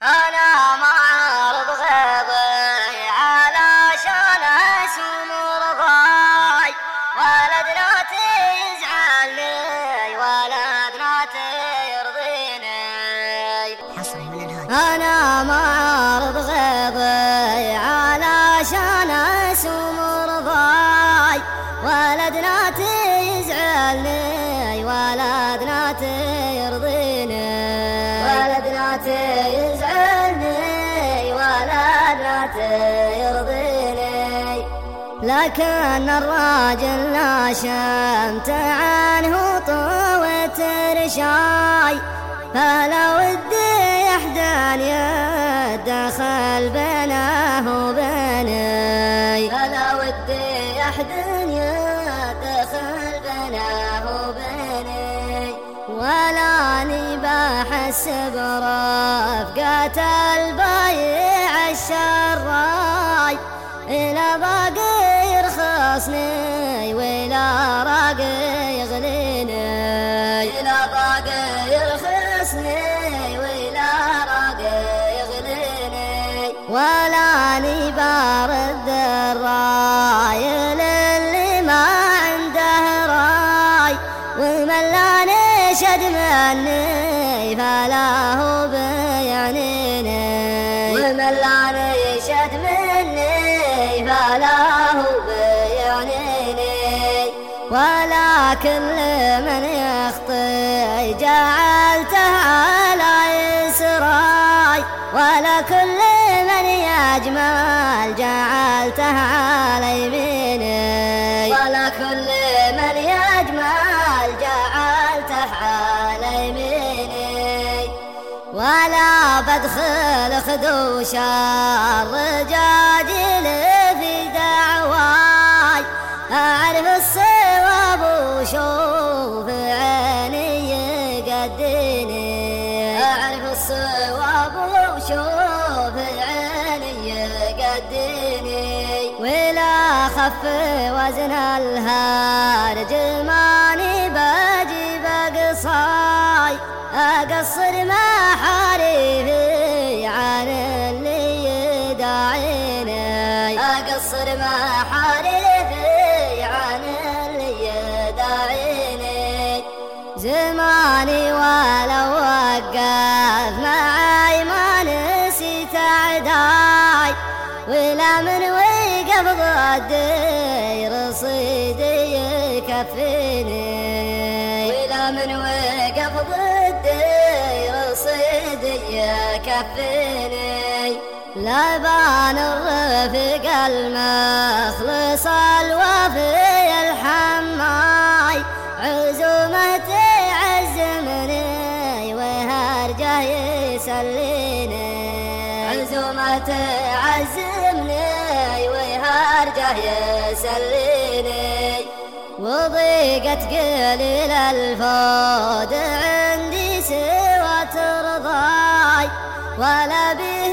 أنا ما أعرض غيظي علشان أسوم رضاي، ولدنا تزعلني ولدنا ترضيني. أنا ما أعرض غيظي علشان أسوم رضاي، ولدنا تزعلني ولدنا ترضيني. ولدنا تزعلني ولدنا ترضيني. لكن الراجل لا شمت عنه طوة رشاي، فلا ودي يحدن يدخل بينه وبيني. فلا ودي يحدن يدخل بينه وبيني. ولاني بحس برفقة البايع الشراي، إلى باقي يرخصني وإلى راقي يغليني. إلى باقي يرخصني وإلى راقي يغليني. ولاني بارد الراي للي ما عنده راي، وملاني شد مني فلا هو بيعنيني. وملاني شد مني فلا هو بيعنيني. ولا كل من يخطي جعلته على يسراي، ولا كل من يجمل جعلته على يميني. ولا كل من يجمل جعلته على يميني. ولا بدخل خدوش الرجاجيل في دعواي، أعرف الصواب وشوف عيني يقديني. أعرف الصواب وشوف عيني يقديني. ولا خف وزن الهرج ماني باجي بقصاي، أقصر محاريفي عن اللي يداعيني. أقصر محاريفي عن اللي يداعيني. زماني ولو وقف معاي ما نسيت أعداي، ولا من وقف ضدي رصيدي يكفيني. ولا من وقف ضدي رصيدي يكفيني. لبان الرفيق المخلص الوفي الحماي، عزومة تعزمني وهرجه يسليني. عزومة تعزمني وهرجه يسليني. وضيقت قليل الفود عندي سوى ترضاي، ولا بي